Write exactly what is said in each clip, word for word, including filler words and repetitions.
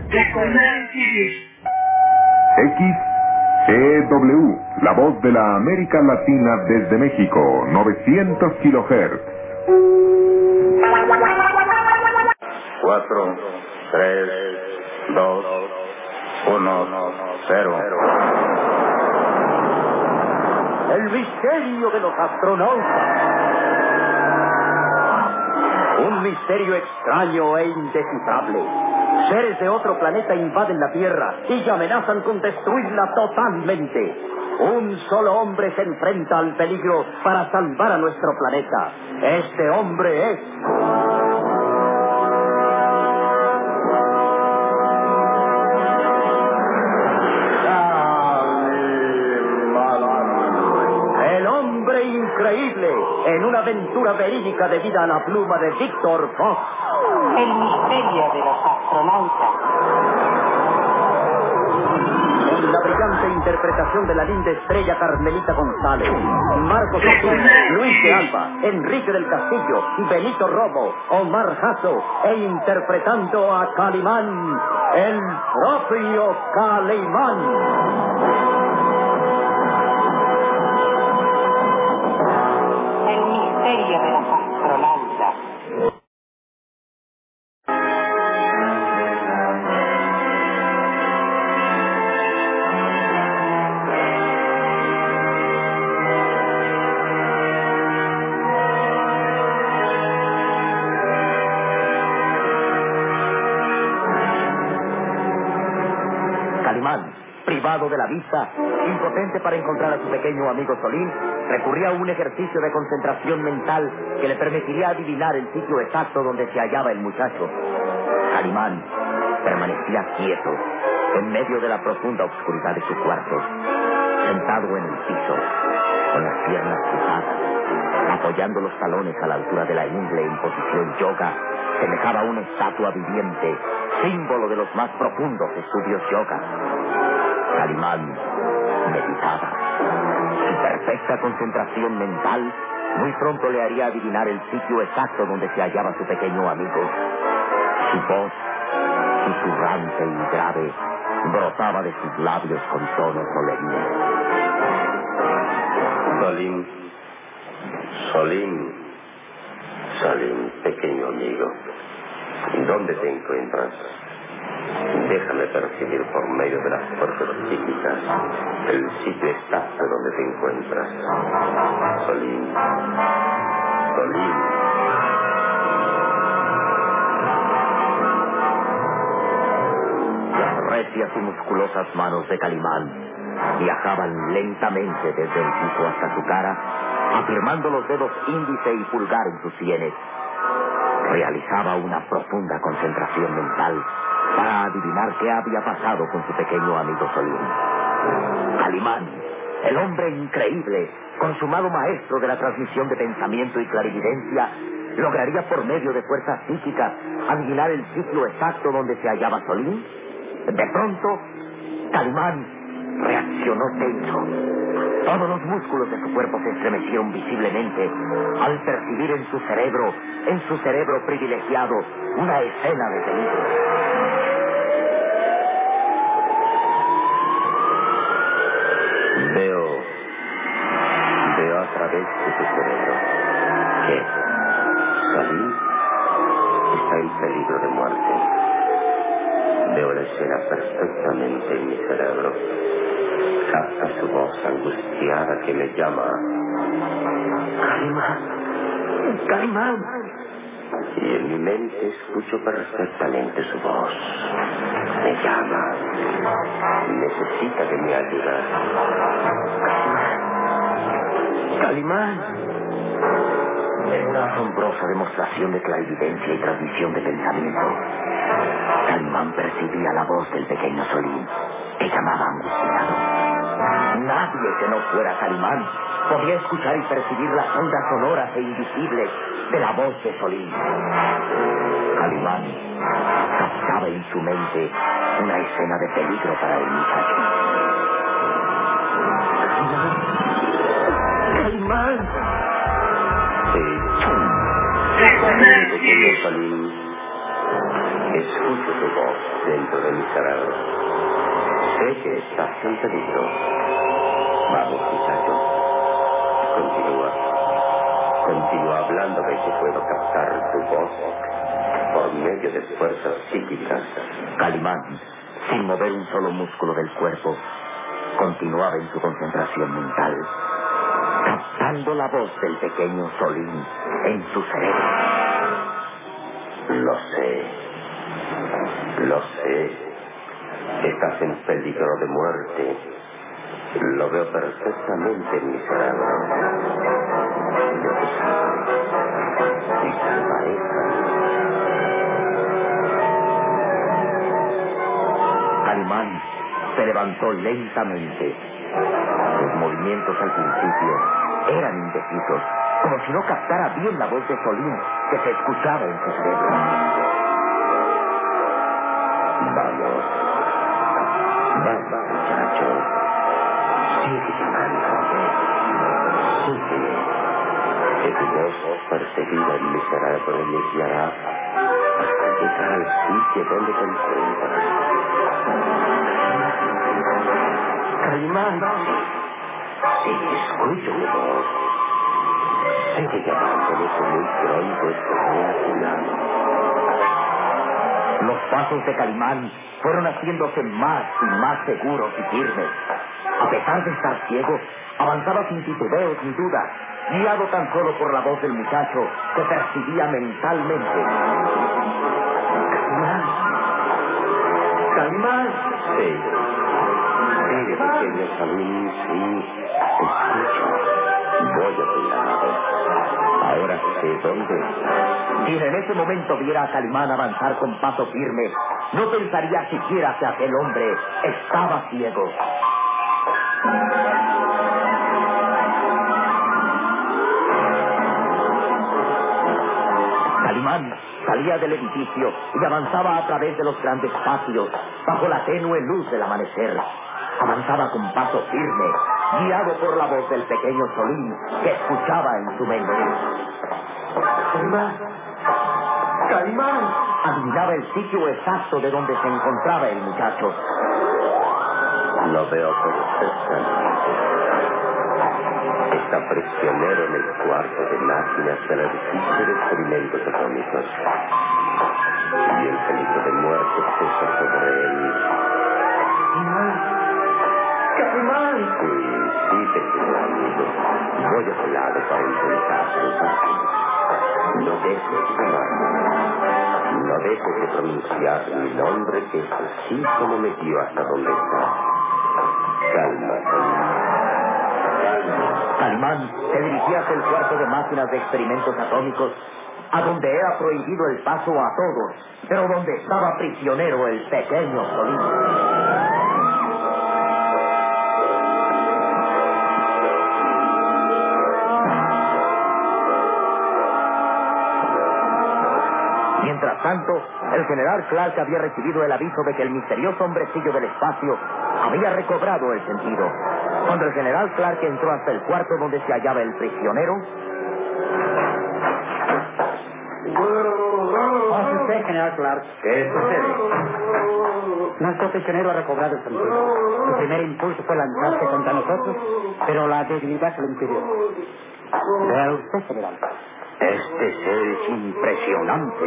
X E W, la voz de la América Latina desde México, novecientos kilohertz. Cuatro, tres, dos, uno, cero. El misterio de los astronautas. Un misterio extraño e indescifrable. Seres de otro planeta invaden la Tierra y amenazan con destruirla totalmente. Un solo hombre se enfrenta al peligro para salvar a nuestro planeta. Este hombre es... el hombre increíble, en una aventura verídica debida a la pluma de Víctor Fox. El misterio de los astronautas. Con la brillante interpretación de la linda estrella Carmelita González, Marcos Ozuna, Luis de Alba, Enrique del Castillo, Benito Robo, Omar Jasso, e interpretando a Calimán, el propio Calimán. El misterio de los astronautas. Calimán, privado de la vista, impotente para encontrar a su pequeño amigo Solín, recurría a un ejercicio de concentración mental que le permitiría adivinar el sitio exacto donde se hallaba el muchacho. Calimán permanecía quieto en medio de la profunda oscuridad de su cuarto, sentado en el piso, con las piernas cruzadas, apoyando los talones a la altura de la ingle en posición yoga. Semejaba una estatua viviente, símbolo de los más profundos estudios yoga. Calimán meditaba. Su perfecta concentración mental muy pronto le haría adivinar el sitio exacto donde se hallaba su pequeño amigo. Su voz, susurrante y grave, brotaba de sus labios con tono solemne. Solín, Solín, Solín, pequeño amigo, ¿dónde te encuentras? Déjame percibir por medio de las fuerzas psíquicas el sitio exacto donde te encuentras. Solín, Solín. Las recias y musculosas manos de Calimán viajaban lentamente desde el piso hasta su cara, afirmando los dedos índice y pulgar en sus sienes. Realizaba una profunda concentración mental para adivinar qué había pasado con su pequeño amigo Solín. Calimán, el hombre increíble, consumado maestro de la transmisión de pensamiento y clarividencia, lograría por medio de fuerzas psíquicas adivinar el sitio exacto donde se hallaba Solín. De pronto, Calimán reaccionó tenso. Todos los músculos de su cuerpo se estremecieron visiblemente al percibir en su cerebro, en su cerebro privilegiado, una escena de peligro. Veo, veo a través de tu cerebro que Solín está en peligro de muerte. Veo la escena perfectamente en mi cerebro. Capta su voz angustiada que me llama. Calimán, Calimán. Y en mi mente escucho perfectamente su voz. Me llama. Necesita de mi ayuda. Calimán. En una asombrosa demostración de clarividencia y transmisión de pensamiento, Calimán percibía la voz del pequeño Solín, que llamaba angustiado. Nadie que no fuera Calimán podía escuchar y percibir las ondas sonoras e invisibles de la voz de Solín. Calimán captaba en su mente una escena de peligro para el muchacho. Calimán. Calimán. Sí. Sí, pequeño Solín. Escucho tu voz dentro de mi cerebro. Sé que estás en peligro. Vamos, muchacho. Continúa. Continúa hablándome que puedo captar tu voz por medio de fuerzas psíquicas. Calimán, sin mover un solo músculo del cuerpo, continuaba en su concentración mental, captando la voz del pequeño Solín en su cerebro. Lo sé. Lo sé. Estás en peligro de muerte. Lo veo perfectamente en mi cerebro. Yo te salvaré. Y salvaré también. Calimán se levantó lentamente. Sus movimientos al principio eran indecisos, como si no captara bien la voz de Solín que se escuchaba en su cerebro. Vamos. Vamos, muchacho. Sigue llamándome. Sigue. Que tu voz perseguida en mi cerebro me guiará hasta llegar al sitio donde te encuentras. Calimán. Sí, escucho tu voz. Sigue llamándome que muy pronto estaré a tu lado. Los pasos de Calimán fueron haciéndose más y más seguros y firmes. A pesar de estar ciego, avanzaba sin titubeos ni dudas, guiado tan solo por la voz del muchacho que percibía mentalmente. Calimán. Calimán. Sí. Sí, pequeño Solín, sí. Escucho. Voy a tu lado. Ahora sé dónde estás. Si en ese momento viera a Calimán avanzar con paso firme, no pensaría siquiera que aquel hombre estaba ciego. Calimán salía del edificio y avanzaba a través de los grandes patios, bajo la tenue luz del amanecer. Avanzaba con paso firme, guiado por la voz del pequeño Solín, que escuchaba en su mente. Calimán. Calimán. Adivinaba el sitio exacto de donde se encontraba el muchacho. Lo veo perfectamente. Está prisionero en el cuarto de máquinas del edificio de experimentos atómicos. Y el peligro de muerte pesa sobre él. Calimán. Calimán. Sí, sí, pequeño amigo. Voy a tu lado para intentar salvarte. No dejes de llamarme. No dejes de pronunciar mi nombre, que es así como me guío hasta donde estás. Cálmate. Calimán se dirigía hacia el cuarto de máquinas de experimentos atómicos, a donde era prohibido el paso a todos, pero donde estaba prisionero el pequeño Solín. Mientras tanto, el general Clark había recibido el aviso de que el misterioso hombrecillo del espacio había recobrado el sentido. Cuando el general Clark entró hasta el cuarto donde se hallaba el prisionero... ¿Pase usted, general Clark? ¿Qué sucede? Nuestro prisionero ha recobrado el sentido. Su primer impulso fue lanzarse contra nosotros, pero la debilidad se lo impidió. Vea usted, general. Este ser es impresionante.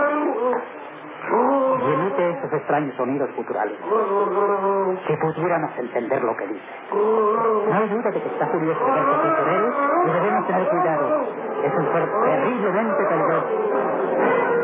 Y emite estos extraños sonidos culturales. Si pudiéramos entender lo que dice. No hay duda de que está furioso de verse prisioneros y debemos tener cuidado. Es un ser terriblemente peligroso.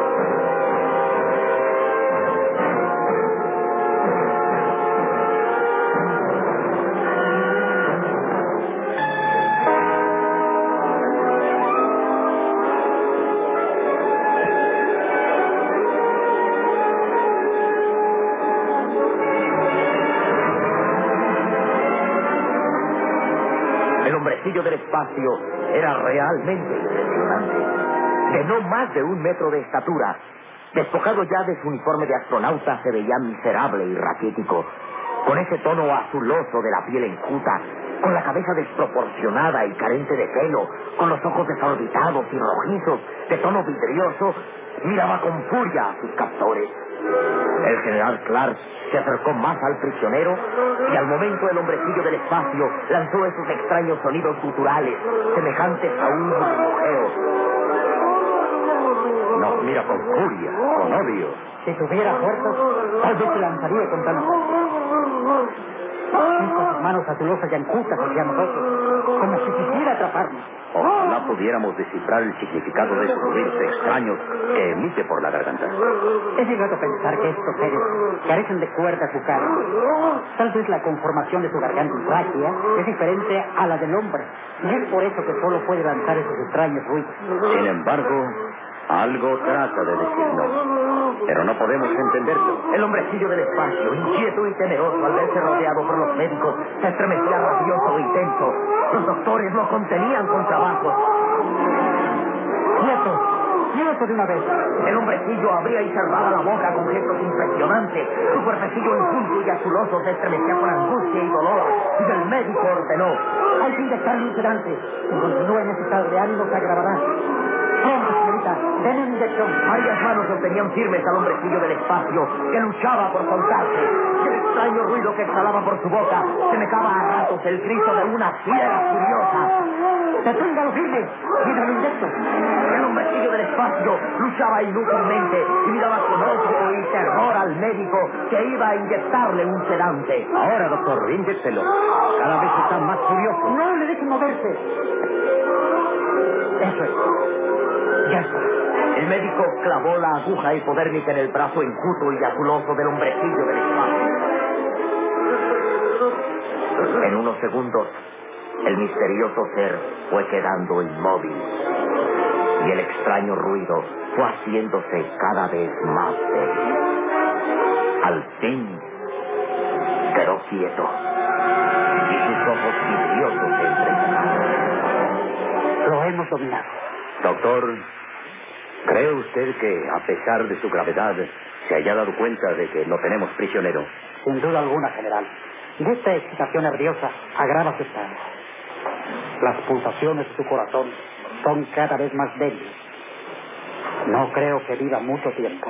El hombrecillo del espacio era realmente impresionante. De no más de un metro de estatura, despojado ya de su uniforme de astronauta, se veía miserable y raquítico. Con ese tono azuloso de la piel enjuta, con la cabeza desproporcionada y carente de pelo, con los ojos desorbitados y rojizos, de tono vidrioso, miraba con furia a sus captores. El general Clark se acercó más al prisionero y al momento el hombrecillo del espacio lanzó esos extraños sonidos guturales, semejantes a un burbujeo. Nos mira con furia, con odio. Si tuviera fuerzas, tal vez se lanzaría contra nosotros. Y con sus manos azulosas y ancutas hacia nosotros, como si quisiera atraparnos. Ojalá pudiéramos descifrar el significado de esos ruidos extraños que emite por la garganta. Es ingrato pensar que estos seres carecen de cuerdas bucales. Tal vez la conformación de su garganta y tráquea es diferente a la del hombre, y es por eso que solo puede lanzar esos extraños ruidos. Sin embargo, algo trata de decirnos, pero no podemos entenderlo. El hombrecillo del espacio, inquieto y temeroso al verse rodeado por los médicos, se estremecía rabioso y tenso. Los doctores lo contenían con trabajos. ¡Quieto! ¡Quieto de una vez! El hombrecillo abría y cerraba la boca con gestos impresionantes. Su cuerpecillo inculto y azuloso se estremecía con angustia y dolor. Y el médico ordenó: hay que inyectarle un sedante. Si continúa en ese estado de ánimo, se agravará. Pronto, señorita, denle una inyección. Varias manos sostenían firmes al hombrecillo del espacio, que luchaba por soltarse. Y el extraño ruido que exhalaba por su boca semejaba a ratos el grito de una fiera furiosa. ¡Deténgalo firme! ¡Mientras lo inyecto! El hombrecillo del espacio luchaba inútilmente y miraba con odio y terror al médico que iba a inyectarle un sedante. Ahora, doctor, inyéctelo. Cada vez está más furioso. ¡No le dejen moverse! Eso es. Ya está. El médico clavó la aguja hipodérmica en el brazo enjuto y azuloso del hombrecillo del espacio. En unos segundos, el misterioso ser fue quedando inmóvil y el extraño ruido fue haciéndose cada vez más débil. Al fin, quedó quieto y sus ojos vidriosos se entrecerraron. Lo hemos dominado. Doctor, ¿cree usted que, a pesar de su gravedad, se haya dado cuenta de que lo tenemos prisionero? Sin duda alguna, general. Y esta excitación nerviosa agrava su estado. Las pulsaciones de su corazón son cada vez más débiles. No creo que viva mucho tiempo.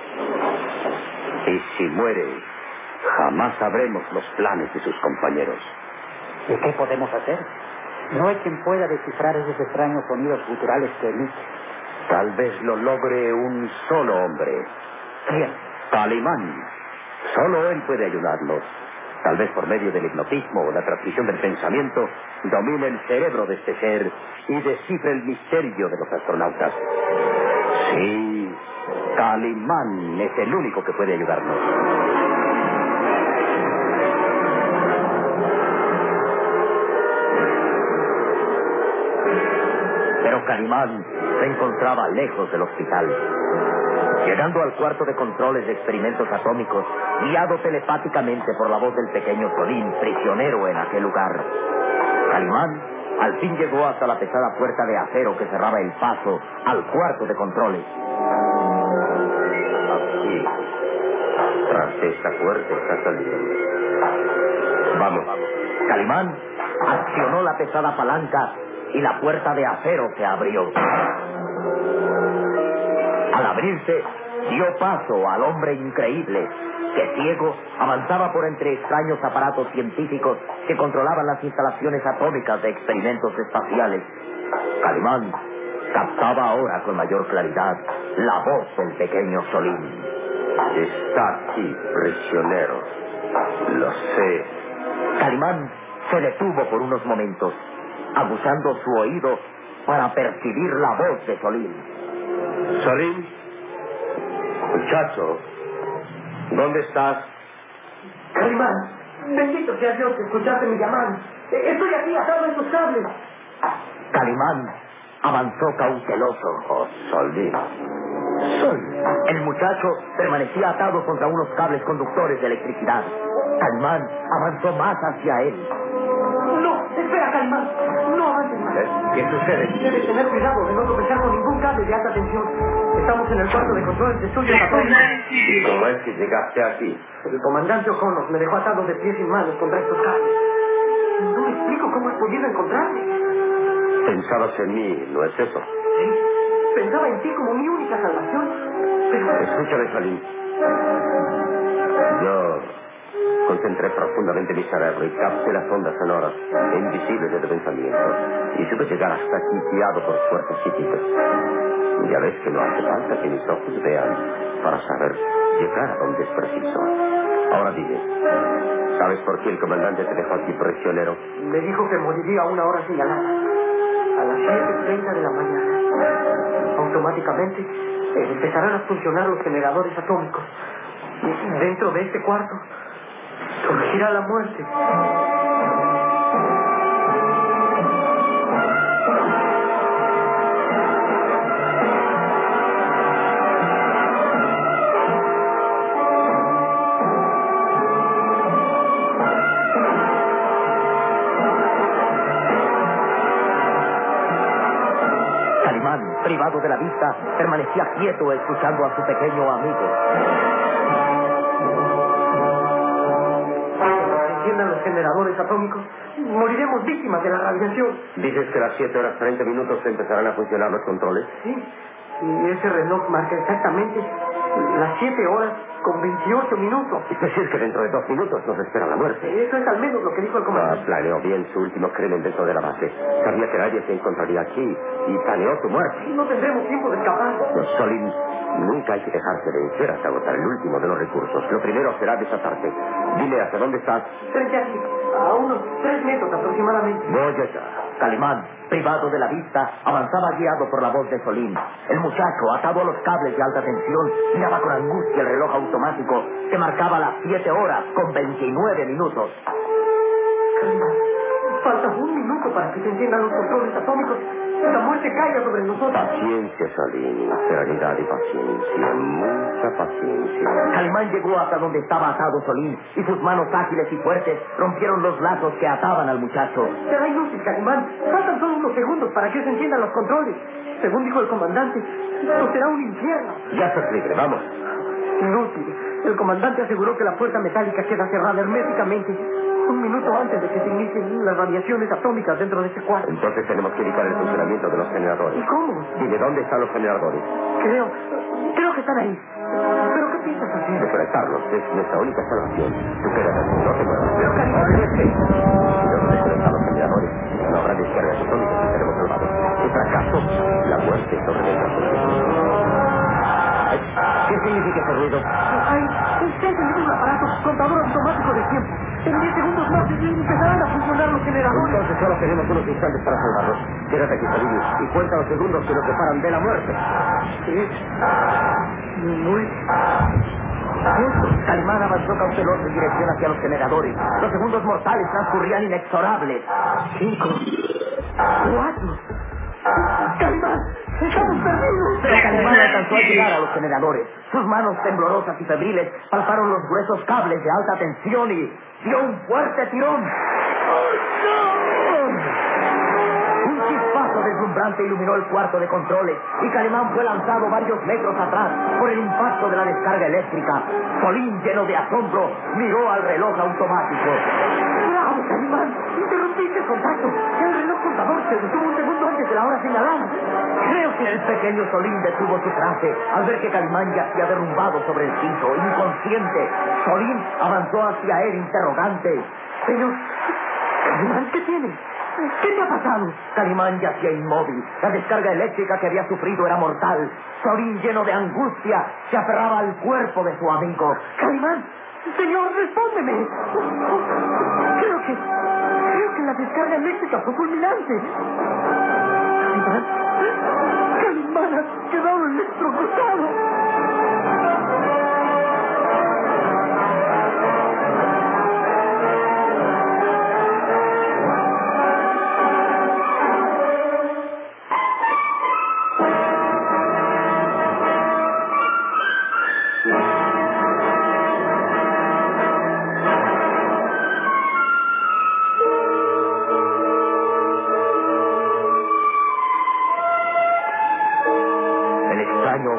Y si muere, jamás sabremos los planes de sus compañeros. ¿Y qué podemos hacer? No hay quien pueda descifrar esos extraños sonidos guturales que emite. Tal vez lo logre un solo hombre. ¿Quién? Calimán. Solo él puede ayudarnos. Tal vez por medio del hipnotismo o la transmisión del pensamiento, domine el cerebro de este ser y descifre el misterio de los astronautas. Sí, Calimán es el único que puede ayudarnos. Pero Calimán se encontraba lejos del hospital. Llegando al cuarto de controles de experimentos atómicos, guiado telepáticamente por la voz del pequeño Solín, prisionero en aquel lugar, Calimán al fin llegó hasta la pesada puerta de acero que cerraba el paso al cuarto de controles. Aquí, tras esta puerta está saliendo. Vamos. Calimán accionó la pesada palanca y la puerta de acero se abrió. Al abrirse, dio paso al hombre increíble, que ciego avanzaba por entre extraños aparatos científicos que controlaban las instalaciones atómicas de experimentos espaciales. Calimán captaba ahora con mayor claridad la voz del pequeño Solín. Está aquí, prisionero. Lo sé. Calimán se detuvo por unos momentos, aguzando su oído para percibir la voz de Solín. Solín, muchacho, ¿dónde estás? Calimán, bendito sea Dios que escuchaste mi llamada. Estoy aquí atado en tus cables. Calimán avanzó cauteloso. Oh, Solín. Sol. El muchacho permanecía atado contra unos cables conductores de electricidad. Calimán avanzó más hacia él. No, espera, Calimán. No avances más. ¿Qué sucede? Debes tener cuidado de no tropezar con ningún cable de alta tensión. Estamos en el cuarto de control de estudios atómicos. ¿Y cómo es que llegaste aquí? El comandante O'Connor me dejó atado de pies y manos contra estos cables. Sin duda me explico cómo has podido encontrarme. Pensabas en mí, ¿no es eso? Sí, pensaba en ti como mi única salvación. Pero... Escúchame, Salim. Yo concentré profundamente mi cerebro y capté las ondas sonoras e invisibles de tu pensamiento. Y supe llegar hasta aquí guiado por fuerzas psíquicas. Ya ves que no hace falta que mis ojos vean para saber llegar a donde es preciso. Ahora dime, ¿sabes por qué el comandante te dejó aquí prisionero? Me dijo que moriría a una hora señalada, a las siete treinta de la mañana. Automáticamente eh, empezarán a funcionar los generadores atómicos. Y dentro de este cuarto surgirá la muerte. Calimán, privado de la vista, permanecía quieto escuchando a su pequeño amigo. Cuando se enciendan los generadores atómicos, moriremos víctimas de la radiación. Dices que a las siete horas treinta minutos empezarán a funcionar los controles. Sí, y ese reloj marca exactamente las siete horas con veintiocho minutos. Es decir, que dentro de dos minutos nos espera la muerte. Eso es al menos lo que dijo el Ah, comandante. planeó bien su último crimen dentro de la base. Sabía que nadie se encontraría aquí y planeó tu muerte. No tendremos tiempo de escapar. Los Solin, nunca hay que dejarse vencer hasta agotar el último de los recursos. Lo primero será desatarte. Dile hacia dónde estás. Frente aquí, a unos tres metros aproximadamente. Voy allá. Calimán, privado de la vista, avanzaba guiado por la voz de Solín. El muchacho, atado a los cables de alta tensión, miraba con angustia el reloj automático que marcaba las siete horas con veintinueve minutos. Calimán, falta un minuto para que se enciendan los controles atómicos. La muerte caiga sobre nosotros. Paciencia, Solín. Serenidad y paciencia. Mucha paciencia. Calimán llegó hasta donde estaba atado Solín y sus manos ágiles y fuertes rompieron los lazos que ataban al muchacho. Será inútil, Calimán. Faltan solo unos segundos para que se enciendan los controles. Según dijo el comandante, esto será un infierno. Ya estás libre, vamos. Inútil. El comandante aseguró que la puerta metálica queda cerrada herméticamente un minuto antes de que se inicien las radiaciones atómicas dentro de este cuarto. Entonces tenemos que evitar el funcionamiento de los generadores. ¿Y cómo? Dime, ¿dónde están los generadores? Creo, creo que están ahí. ¿Pero qué piensas hacer? Desconectarlos es nuestra única salvación. Tú quédate aquí, no te muevas. Pero, Calimán... Oye, si no se desconectan los generadores, no habrá descargas atómicas y seremos salvados. En fracaso, la muerte sobrevendrá por ti. ¿Qué significa ese ruido? Ay, se ha encendido un aparato contador automático de tiempo. En diez segundos más empezarán a funcionar los generadores. Entonces solo tenemos unos instantes para salvarlos. Quédate aquí, Solín, y cuenta los segundos que nos separan de la muerte. Sí. Nueve. Calimán avanzó cauteloso en dirección hacia los generadores. Los segundos mortales transcurrían inexorables. Cinco. Cuatro. Calimán, estamos perdidos. Pero Calimán alcanzó a llegar a los generadores. Sus manos temblorosas y febriles palparon los gruesos cables de alta tensión y dio un fuerte tirón. Un chispazo deslumbrante iluminó el cuarto de controles y Calimán fue lanzado varios metros atrás por el impacto de la descarga eléctrica. Solín, lleno de asombro, miró al reloj automático. ¡Bravo, Calimán! ¡Interrumpiste el contacto! El reloj contador se detuvo un segundo antes de la hora señalada. Creo que el pequeño Solín detuvo su trance al ver que Calimán yacía derrumbado sobre el piso, inconsciente. Solín avanzó hacia él interrogante. Pero, Calimán, ¿qué tienes? ¿Qué te ha pasado? Calimán yacía inmóvil. La descarga eléctrica que había sufrido era mortal. Solín, lleno de angustia, se aferraba al cuerpo de su amigo. Calimán, señor, respóndeme. Creo que... Creo que la descarga eléctrica fue fulminante. Calimán... Calimán ha quedado electrocutado.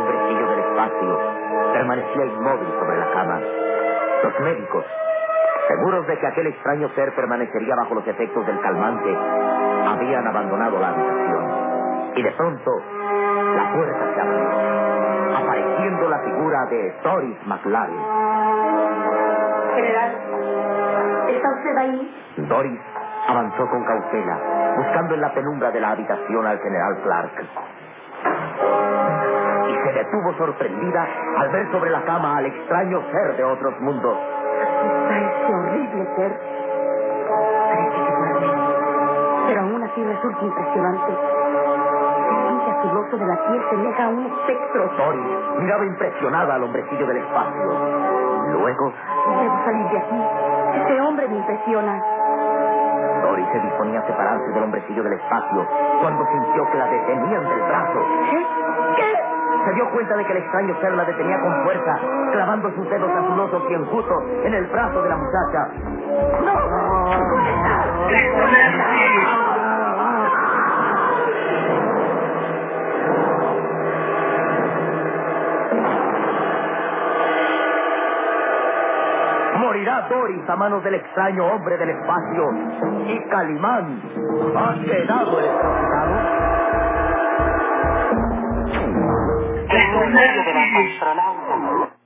Permanecía inmóvil sobre la cama. Los médicos Seguros de que aquel extraño ser permanecería bajo los efectos del calmante, habían abandonado la habitación. Y de pronto, la puerta se abrió, apareciendo la figura de Doris McLaren. General, ¿está usted ahí? Doris avanzó con cautela, buscando en la penumbra de la habitación al general Clark. Y se detuvo sorprendida al ver sobre la cama al extraño ser de otros mundos. Está ese horrible ser. Parece que duerme, pero aún así resulta impresionante. El tinte azuloso de la piel semeja a un espectro. Doris miraba impresionada al hombrecillo del espacio. Luego, debo salir de aquí. Ese hombre me impresiona. Doris se disponía a separarse del hombrecillo del espacio cuando sintió que la detenían del brazo. ¿Qué? ¿Qué? Se dio cuenta de que el extraño ser la detenía con fuerza, clavando sus dedos azulosos y enjutos en el brazo de la muchacha. ¡No! ¡Suelta! Morirá Doris a manos del extraño hombre del espacio. Y Calimán ha quedado electrocutado. El misterio de los astronautas.